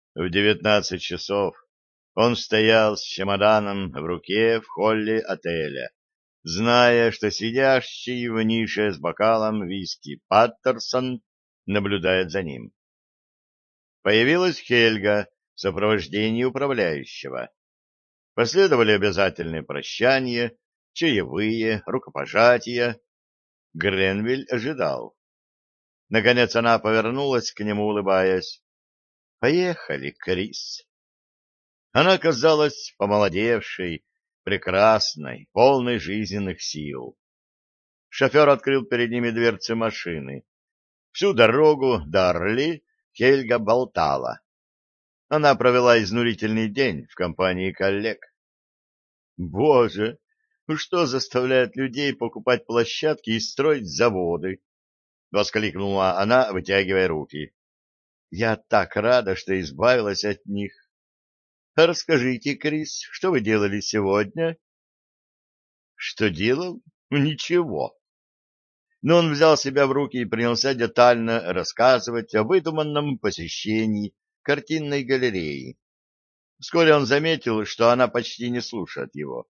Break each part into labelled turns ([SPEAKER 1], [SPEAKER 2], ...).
[SPEAKER 1] В 19 часов он стоял с чемоданом в руке в холле отеля, зная, что сидящий в нише с бокалом виски Паттерсон наблюдает за ним. Появилась Хельга в сопровождении управляющего. Последовали обязательные прощания, чаевые, рукопожатия. Гренвиль ожидал. Наконец она повернулась к нему, улыбаясь. «Поехали, Крис». Она казалась помолодевшей, прекрасной, полной жизненных сил. Шофер открыл перед ними дверцы машины. Всю дорогу до Орли Хельга болтала. Она провела изнурительный день в компании коллег. Боже, ну что заставляет людей покупать площадки и строить заводы? — воскликнула она, вытягивая руки. — Я так рада, что избавилась от них. — Расскажите, Крис, что вы делали сегодня? — Что делал? Ничего. Но он взял себя в руки и принялся детально рассказывать о выдуманном посещении картинной галереи. Вскоре он заметил, что она почти не слушает его.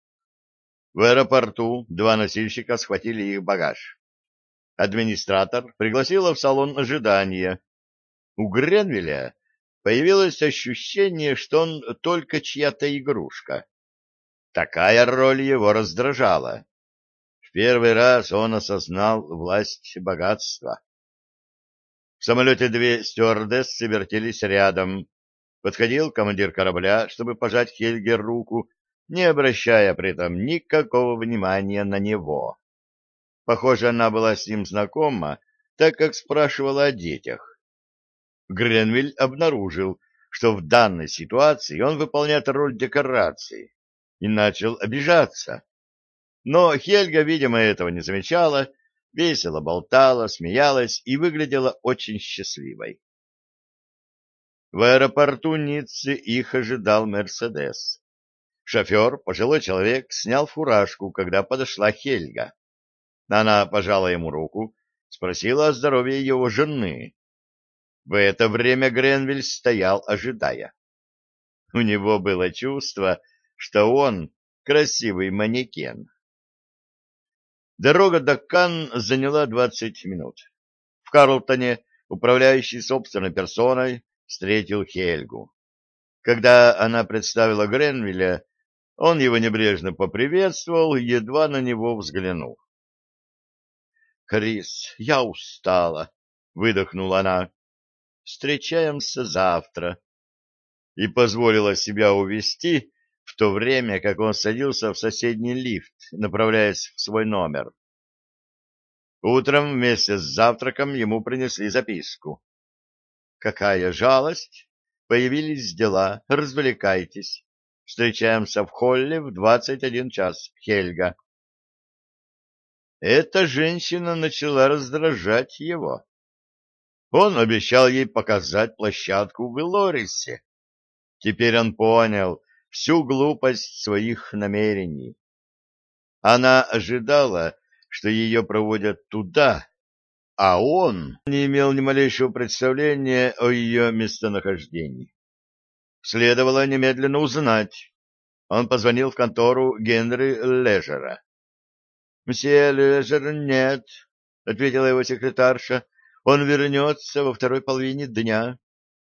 [SPEAKER 1] В аэропорту два носильщика схватили их багаж. Администратор пригласила в салон ожидания. У Гренвилля появилось ощущение, что он только чья-то игрушка. Такая роль его раздражала. В первый раз он осознал власть богатства. В самолете две стюардессы вертелись рядом. Подходил командир корабля, чтобы пожать Хельге руку, не обращая при этом никакого внимания на него. Похоже, она была с ним знакома, так как спрашивала о детях. Гренвиль обнаружил, что в данной ситуации он выполняет роль декорации, и начал обижаться. Но Хельга, видимо, этого не замечала, весело болтала, смеялась и выглядела очень счастливой. В аэропорту Ниццы их ожидал «Мерседес». Шофер, пожилой человек, снял фуражку, когда подошла Хельга. Она пожала ему руку, спросила о здоровье его жены. В это время Гренвиль стоял, ожидая. У него было чувство, что он красивый манекен. Дорога до Канн заняла 20 минут. В Карлтоне управляющий собственной персоной встретил Хельгу. Когда она представила Гренвилля, он его небрежно поприветствовал, едва на него взглянул. «Крис, я устала», — выдохнула она. «Встречаемся завтра». И позволила себя увести, в то время как он садился в соседний лифт, направляясь в свой номер. Утром вместе с завтраком ему принесли записку. «Какая жалость! Появились дела, развлекайтесь. Встречаемся в холле в 21 час, Хельга». Эта женщина начала раздражать его. Он обещал ей показать площадку в Илорисе. Теперь он понял всю глупость своих намерений. Она ожидала, что ее проводят туда, а он не имел ни малейшего представления о ее местонахождении. Следовало немедленно узнать. Он позвонил в контору Генри Лежера. «Мсье Лежер нет», — ответила его секретарша. «Он вернется во второй половине дня».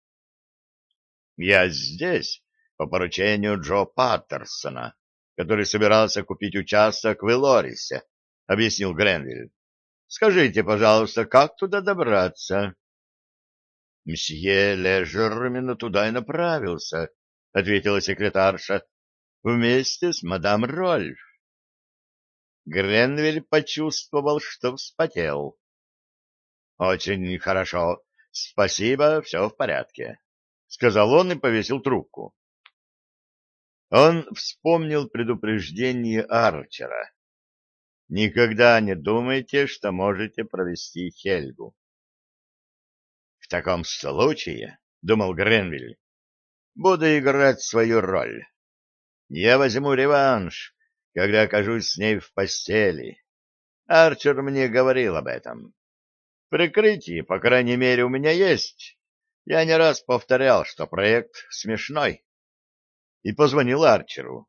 [SPEAKER 1] «Я здесь по поручению Джо Паттерсона, который собирался купить участок в Илорисе», — объяснил Гренвиль. «Скажите, пожалуйста, как туда добраться?» «Мсье Лежер именно туда и направился», — ответила секретарша, — «вместе с мадам Рольф». Гренвиль почувствовал, что вспотел. «Очень хорошо. Спасибо, все в порядке», — сказал он и повесил трубку. Он вспомнил предупреждение Арчера. «Никогда не думайте, что можете провести Хельгу». «В таком случае, — думал Гренвиль, — буду играть свою роль. Я возьму реванш, когда окажусь с ней в постели. Арчер мне говорил об этом. Прикрытие, по крайней мере, у меня есть, Я не раз повторял, что проект смешной, и позвонил Арчеру.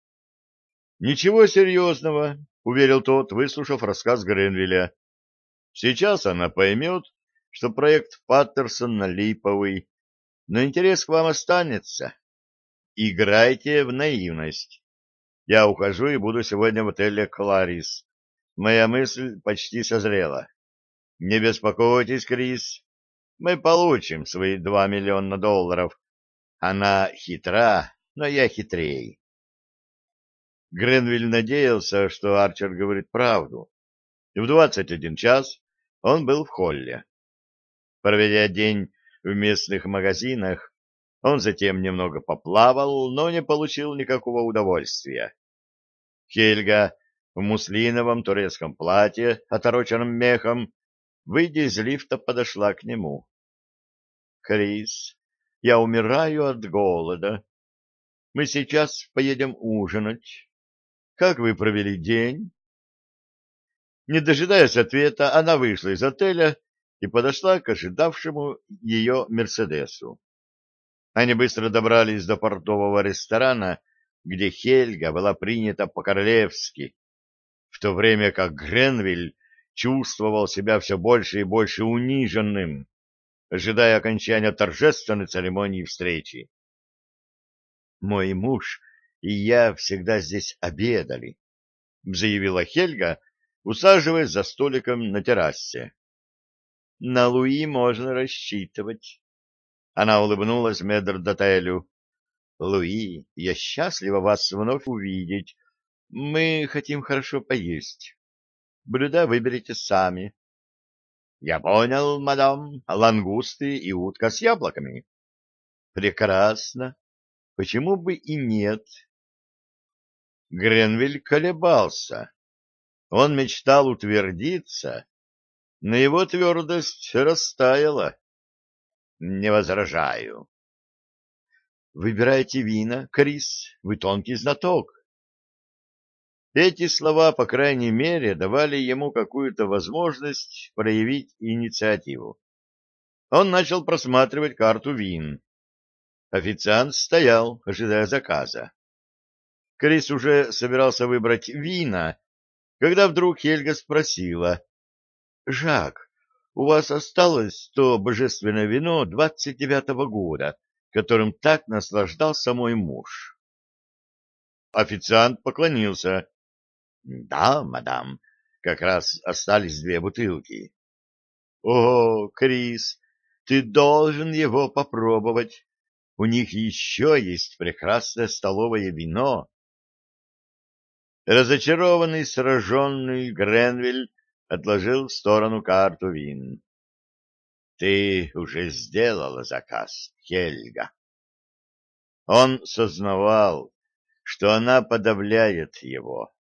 [SPEAKER 1] «Ничего серьезного», — уверил тот, выслушав рассказ Гренвилля. «Сейчас она поймет, что проект Паттерсона липовый, но интерес к вам останется. Играйте в наивность. Я ухожу и буду сегодня в отеле «Кларис». Моя мысль почти созрела. Не беспокойтесь, Крис, мы получим свои $2 миллиона. Она хитра, но я хитрей». Гренвилл надеялся, что Арчер говорит правду. В 21 час он был в холле. Проведя день в местных магазинах, он затем немного поплавал, но не получил никакого удовольствия. Хельга в муслиновом турецком платье, отороченном мехом, выйдя из лифта, подошла к нему. — Крис, я умираю от голода. Мы сейчас поедем ужинать. Как вы провели день? Не дожидаясь ответа, она вышла из отеля и подошла к ожидавшему ее «Мерседесу». Они быстро добрались до портового ресторана, где Хельга была принята по-королевски, в то время как Гренвилл чувствовал себя все больше и больше униженным, ожидая окончания торжественной церемонии встречи. «Мой муж и я всегда здесь обедали», — заявила Хельга, усаживаясь за столиком на террасе. «На Луи можно рассчитывать». Она улыбнулась метрдотелю. «Луи, я счастлива вас вновь увидеть. Мы хотим хорошо поесть. Блюда выберите сами». «Я понял, мадам, лангусты и утка с яблоками». «Прекрасно. Почему бы и нет?» Гренвилл колебался. Он мечтал утвердиться, но его твердость растаяла. «Не возражаю». «Выбирайте вина, Крис, вы тонкий знаток». Эти слова, по крайней мере, давали ему какую-то возможность проявить инициативу. Он начал просматривать карту вин. Официант стоял, ожидая заказа. Крис уже собирался выбрать вина, когда вдруг Хельга спросила: «Жак, у вас осталось то божественное вино 29-го года, которым так наслаждался мой муж?» Официант поклонился. «Да, мадам, как раз остались 2 бутылки». «О, Крис, ты должен его попробовать. У них еще есть прекрасное столовое вино». Разочарованный, сраженный Гренвилл отложил в сторону карту вин. «Ты уже сделала заказ, Хельга». Он сознавал, что она подавляет его.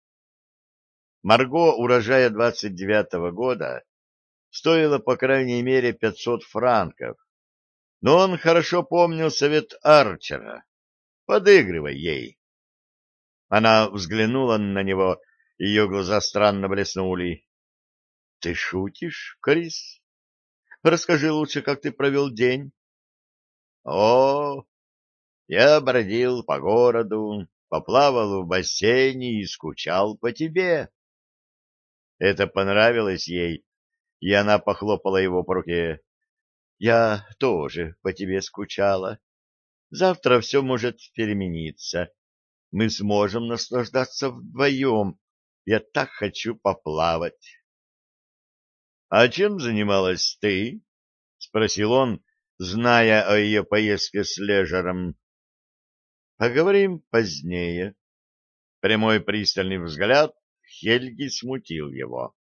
[SPEAKER 1] Марго урожая 29-го года стоила по крайней мере 500 франков, но он хорошо помнил совет Арчера: подыгрывай ей. Она взглянула на него, ее глаза странно блеснули. — Ты шутишь, Крис? Расскажи лучше, как ты провел день. — О, я бродил по городу, поплавал в бассейне и скучал по тебе. Это понравилось ей, и она похлопала его по руке. — Я тоже по тебе скучала. Завтра все может перемениться. Мы сможем наслаждаться вдвоем. Я так хочу поплавать. — А чем занималась ты? — спросил он, зная о ее поездке с Лежером. — Поговорим позднее. Прямой пристальный взгляд Хельги смутил его.